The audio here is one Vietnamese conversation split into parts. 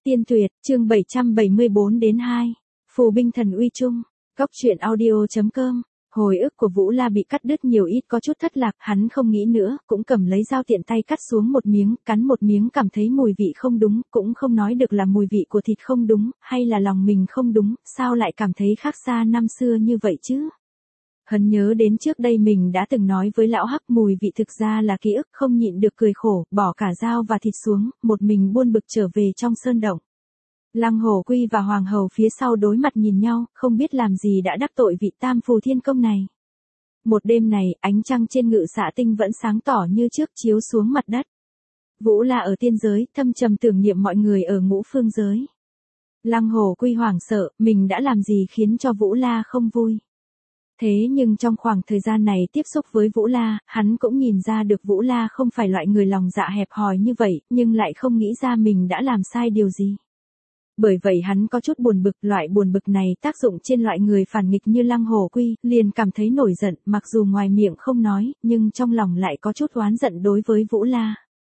Tiên tuyệt, chương 774 đến 2. Phù binh thần uy chung. Góc truyện audio.com. Hồi ức của Vũ La bị cắt đứt nhiều ít có chút thất lạc, hắn không nghĩ nữa, cũng cầm lấy dao tiện tay cắt xuống một miếng, cắn một miếng cảm thấy mùi vị không đúng, cũng không nói được là mùi vị của thịt không đúng, hay là lòng mình không đúng, sao lại cảm thấy khác xa năm xưa như vậy chứ? Hắn nhớ đến trước đây mình đã từng nói với lão Hắc mùi vị thực ra là ký ức, không nhịn được cười khổ, bỏ cả dao và thịt xuống, một mình buôn bực trở về trong sơn động. Lăng Hổ Quy và Hoàng Hầu phía sau đối mặt nhìn nhau, không biết làm gì đã đắc tội vị Tam Phù Thiên Công này. Một đêm này, ánh trăng trên Ngự Xạ Tinh vẫn sáng tỏ như trước chiếu xuống mặt đất. Vũ La ở tiên giới, thâm trầm tưởng niệm mọi người ở ngũ phương giới. Lăng Hổ Quy hoảng sợ, mình đã làm gì khiến cho Vũ La không vui. Thế nhưng trong khoảng thời gian này tiếp xúc với Vũ La, hắn cũng nhìn ra được Vũ La không phải loại người lòng dạ hẹp hòi như vậy, nhưng lại không nghĩ ra mình đã làm sai điều gì. Bởi vậy hắn có chút buồn bực, loại buồn bực này tác dụng trên loại người phản nghịch như Lăng Hổ Quy, liền cảm thấy nổi giận, mặc dù ngoài miệng không nói, nhưng trong lòng lại có chút oán giận đối với Vũ La.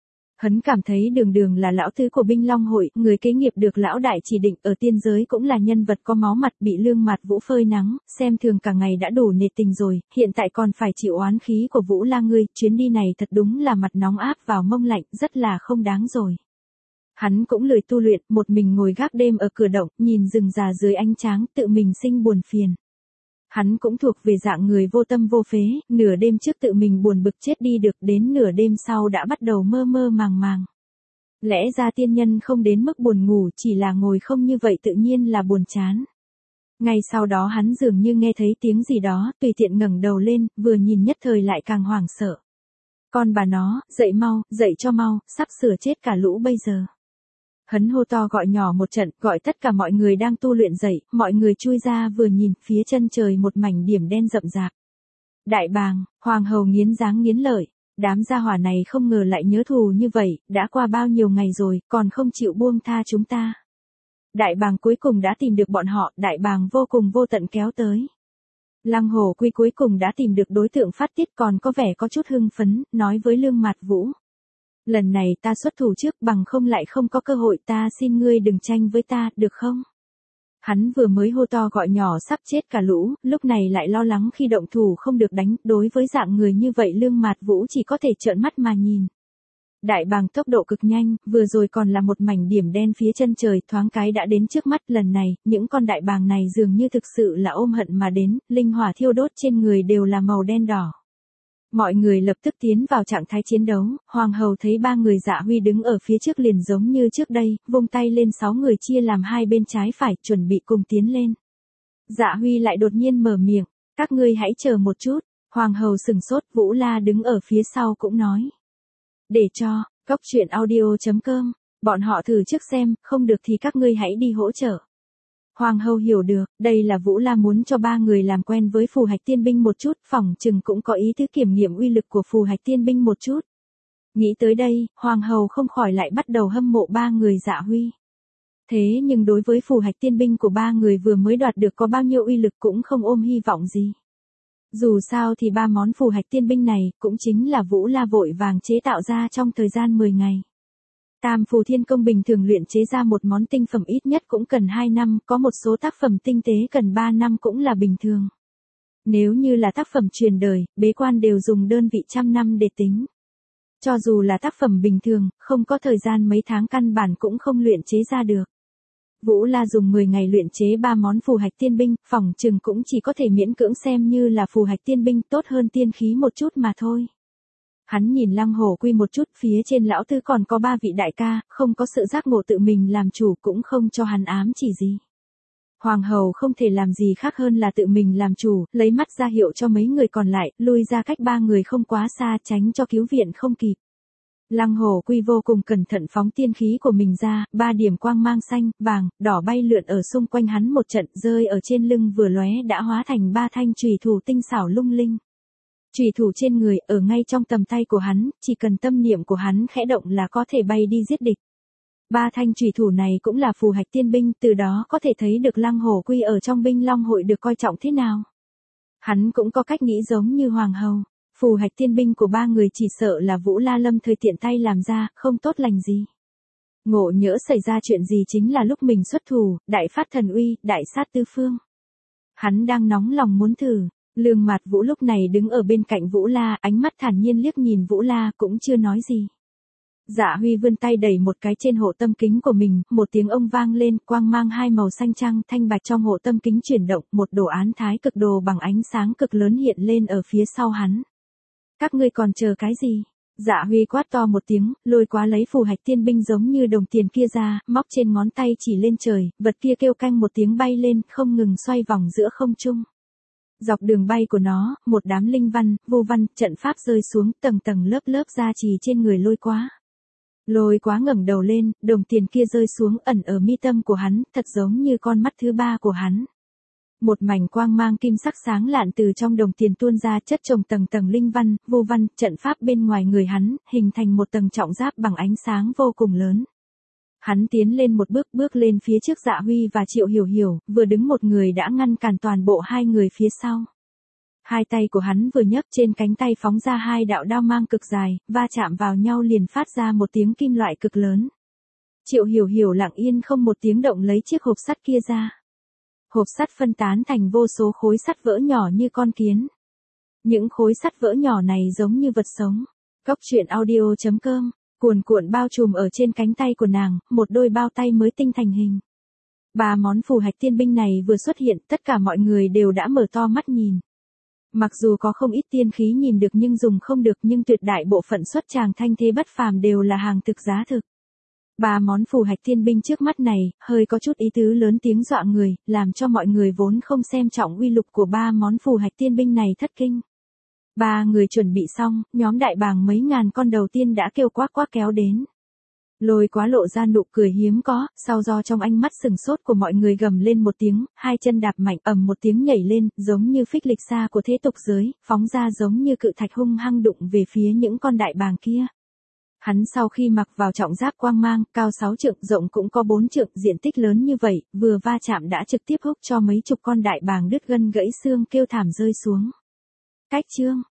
Hắn cảm thấy Đường Đường là lão tứ của Binh Long hội, người kế nghiệp được lão đại chỉ định ở tiên giới cũng là nhân vật có máu mặt, bị Lương Mạt Vũ phơi nắng, xem thường cả ngày đã đủ nệt tình rồi, hiện tại còn phải chịu oán khí của Vũ La ngươi, chuyến đi này thật đúng là mặt nóng áp vào mông lạnh, rất là không đáng rồi. Hắn cũng lười tu luyện, một mình ngồi gác đêm ở cửa động, nhìn rừng già dưới ánh tráng, tự mình sinh buồn phiền. Hắn cũng thuộc về dạng người vô tâm vô phế, nửa đêm trước tự mình buồn bực chết đi được, đến nửa đêm sau đã bắt đầu mơ mơ màng màng. Lẽ ra tiên nhân không đến mức buồn ngủ, chỉ là ngồi không như vậy tự nhiên là buồn chán. Ngay sau đó hắn dường như nghe thấy tiếng gì đó, tùy tiện ngẩng đầu lên, vừa nhìn nhất thời lại càng hoảng sợ. Con bà nó, dậy mau, dậy cho mau, sắp sửa chết cả lũ bây giờ. Hắn hô to gọi nhỏ một trận, gọi tất cả mọi người đang tu luyện dậy, mọi người chui ra vừa nhìn, phía chân trời một mảnh điểm đen rậm rạp. Đại bàng, Hoàng Hầu nghiến dáng nghiến lợi, đám gia hỏa này không ngờ lại nhớ thù như vậy, đã qua bao nhiêu ngày rồi, còn không chịu buông tha chúng ta. Đại bàng cuối cùng đã tìm được bọn họ, đại bàng vô cùng vô tận kéo tới. Lăng Hổ Quy cuối cùng đã tìm được đối tượng phát tiết, còn có vẻ có chút hưng phấn, nói với Lương Mạt Vũ. Lần này ta xuất thủ trước, bằng không lại không có cơ hội, ta xin ngươi đừng tranh với ta, được không? Hắn vừa mới hô to gọi nhỏ sắp chết cả lũ, lúc này lại lo lắng khi động thủ không được đánh, đối với dạng người như vậy Lương Mạt Vũ chỉ có thể trợn mắt mà nhìn. Đại bàng tốc độ cực nhanh, vừa rồi còn là một mảnh điểm đen phía chân trời, thoáng cái đã đến trước mắt, lần này, những con đại bàng này dường như thực sự là ôm hận mà đến, linh hỏa thiêu đốt trên người đều là màu đen đỏ. Mọi người lập tức tiến vào trạng thái chiến đấu, Hoàng Hầu thấy ba người Dạ Huy đứng ở phía trước liền giống như trước đây, vung tay lên 6 người chia làm hai bên trái phải, chuẩn bị cùng tiến lên. Dạ Huy lại đột nhiên mở miệng, các ngươi hãy chờ một chút, Hoàng Hầu sừng sốt, Vũ La đứng ở phía sau cũng nói. Để cho, góc truyện audio.com, bọn họ thử trước xem, không được thì các ngươi hãy đi hỗ trợ. Hoàng Hầu hiểu được, đây là Vũ La muốn cho ba người làm quen với phù hạch tiên binh một chút, phỏng chừng cũng có ý tứ kiểm nghiệm uy lực của phù hạch tiên binh một chút. Nghĩ tới đây, Hoàng Hầu không khỏi lại bắt đầu hâm mộ ba người Dạ Huy. Thế nhưng đối với phù hạch tiên binh của ba người vừa mới đoạt được có bao nhiêu uy lực cũng không ôm hy vọng gì. Dù sao thì ba món phù hạch tiên binh này cũng chính là Vũ La vội vàng chế tạo ra trong thời gian 10 ngày. Tam Phù Thiên Công bình thường luyện chế ra một món tinh phẩm ít nhất cũng cần 2 năm, có một số tác phẩm tinh tế cần 3 năm cũng là bình thường. Nếu như là tác phẩm truyền đời, bế quan đều dùng đơn vị trăm năm để tính. Cho dù là tác phẩm bình thường, không có thời gian mấy tháng căn bản cũng không luyện chế ra được. Vũ La dùng 10 ngày luyện chế 3 món phù hạch tiên binh, phỏng chừng cũng chỉ có thể miễn cưỡng xem như là phù hạch tiên binh, tốt hơn tiên khí một chút mà thôi. Hắn nhìn Lăng Hổ Quy một chút, phía trên lão tứ còn có 3 vị đại ca, không có sự giác ngộ tự mình làm chủ cũng không cho hắn ám chỉ gì. Hoàng Hầu không thể làm gì khác hơn là tự mình làm chủ, lấy mắt ra hiệu cho mấy người còn lại, lui ra cách 3 người không quá xa, tránh cho cứu viện không kịp. Lăng Hổ Quy vô cùng cẩn thận phóng tiên khí của mình ra, 3 điểm quang mang xanh, vàng, đỏ bay lượn ở xung quanh hắn một trận, rơi ở trên lưng vừa lóe đã hóa thành 3 thanh chùy thủ tinh xảo lung linh. Chùy thủ trên người, ở ngay trong tầm tay của hắn, chỉ cần tâm niệm của hắn khẽ động là có thể bay đi giết địch. 3 thanh chùy thủ này cũng là phù hạch tiên binh, từ đó có thể thấy được Lăng Hổ Quy ở trong Binh Long hội được coi trọng thế nào. Hắn cũng có cách nghĩ giống như Hoàng Hầu, phù hạch tiên binh của ba người chỉ sợ là Vũ La lâm thời tiện tay làm ra, không tốt lành gì. Ngộ nhỡ xảy ra chuyện gì chính là lúc mình xuất thủ, đại phát thần uy, đại sát tứ phương. Hắn đang nóng lòng muốn thử. Lương Mạt Vũ lúc này đứng ở bên cạnh Vũ La, ánh mắt thản nhiên liếc nhìn Vũ La, cũng chưa nói gì. Dạ Huy vươn tay đẩy một cái trên hộ tâm kính của mình, một tiếng ông vang lên, quang mang hai màu xanh trăng, thanh bạch trong hộ tâm kính chuyển động, một đồ án thái cực đồ bằng ánh sáng cực lớn hiện lên ở phía sau hắn. Các ngươi còn chờ cái gì? Dạ Huy quát to một tiếng, lôi quá lấy phù hạch tiên binh giống như đồng tiền kia ra, móc trên ngón tay chỉ lên trời, vật kia kêu canh một tiếng bay lên, không ngừng xoay vòng giữa không trung. Dọc đường bay của nó, một đám linh văn, vô văn, trận pháp rơi xuống, tầng tầng lớp lớp ra trì trên người lôi quá. Lôi quá ngẩng đầu lên, đồng tiền kia rơi xuống ẩn ở mi tâm của hắn, thật giống như con mắt thứ ba của hắn. Một mảnh quang mang kim sắc sáng lạn từ trong đồng tiền tuôn ra, chất chồng tầng tầng linh văn, vô văn, trận pháp bên ngoài người hắn, hình thành một tầng trọng giáp bằng ánh sáng vô cùng lớn. Hắn tiến lên một bước, bước lên phía trước Dạ Huy và Triệu Hiểu Hiểu, vừa đứng một người đã ngăn cản toàn bộ hai người phía sau. Hai tay của hắn vừa nhấc, trên cánh tay phóng ra hai đạo đao mang cực dài, va chạm vào nhau liền phát ra một tiếng kim loại cực lớn. Triệu Hiểu Hiểu lặng yên không một tiếng động lấy chiếc hộp sắt kia ra. Hộp sắt phân tán thành vô số khối sắt vỡ nhỏ như con kiến. Những khối sắt vỡ nhỏ này giống như vật sống. Cóc truyện audio.com, cuồn cuộn bao trùm ở trên cánh tay của nàng, một đôi bao tay mới tinh thành hình. Ba món phù hạch tiên binh này vừa xuất hiện, tất cả mọi người đều đã mở to mắt nhìn. Mặc dù có không ít tiên khí nhìn được nhưng dùng không được, nhưng tuyệt đại bộ phận xuất tràng thanh thế bất phàm đều là hàng thực giá thực. Ba món phù hạch tiên binh trước mắt này, hơi có chút ý tứ lớn tiếng dọa người, làm cho mọi người vốn không xem trọng uy lực của ba món phù hạch tiên binh này thất kinh. Ba người chuẩn bị xong, nhóm đại bàng mấy ngàn con đầu tiên đã kêu quác quác kéo đến. Lôi quá lộ ra nụ cười hiếm có, sau do trong ánh mắt sừng sốt của mọi người gầm lên một tiếng, hai chân đạp mạnh ầm một tiếng nhảy lên, giống như phích lịch xa của thế tục giới, phóng ra giống như cự thạch hung hăng đụng về phía những con đại bàng kia. Hắn sau khi mặc vào trọng giáp quang mang, cao 6 trượng, rộng cũng có 4 trượng, diện tích lớn như vậy, vừa va chạm đã trực tiếp húc cho mấy chục con đại bàng đứt gân gãy xương kêu thảm rơi xuống. Cách chương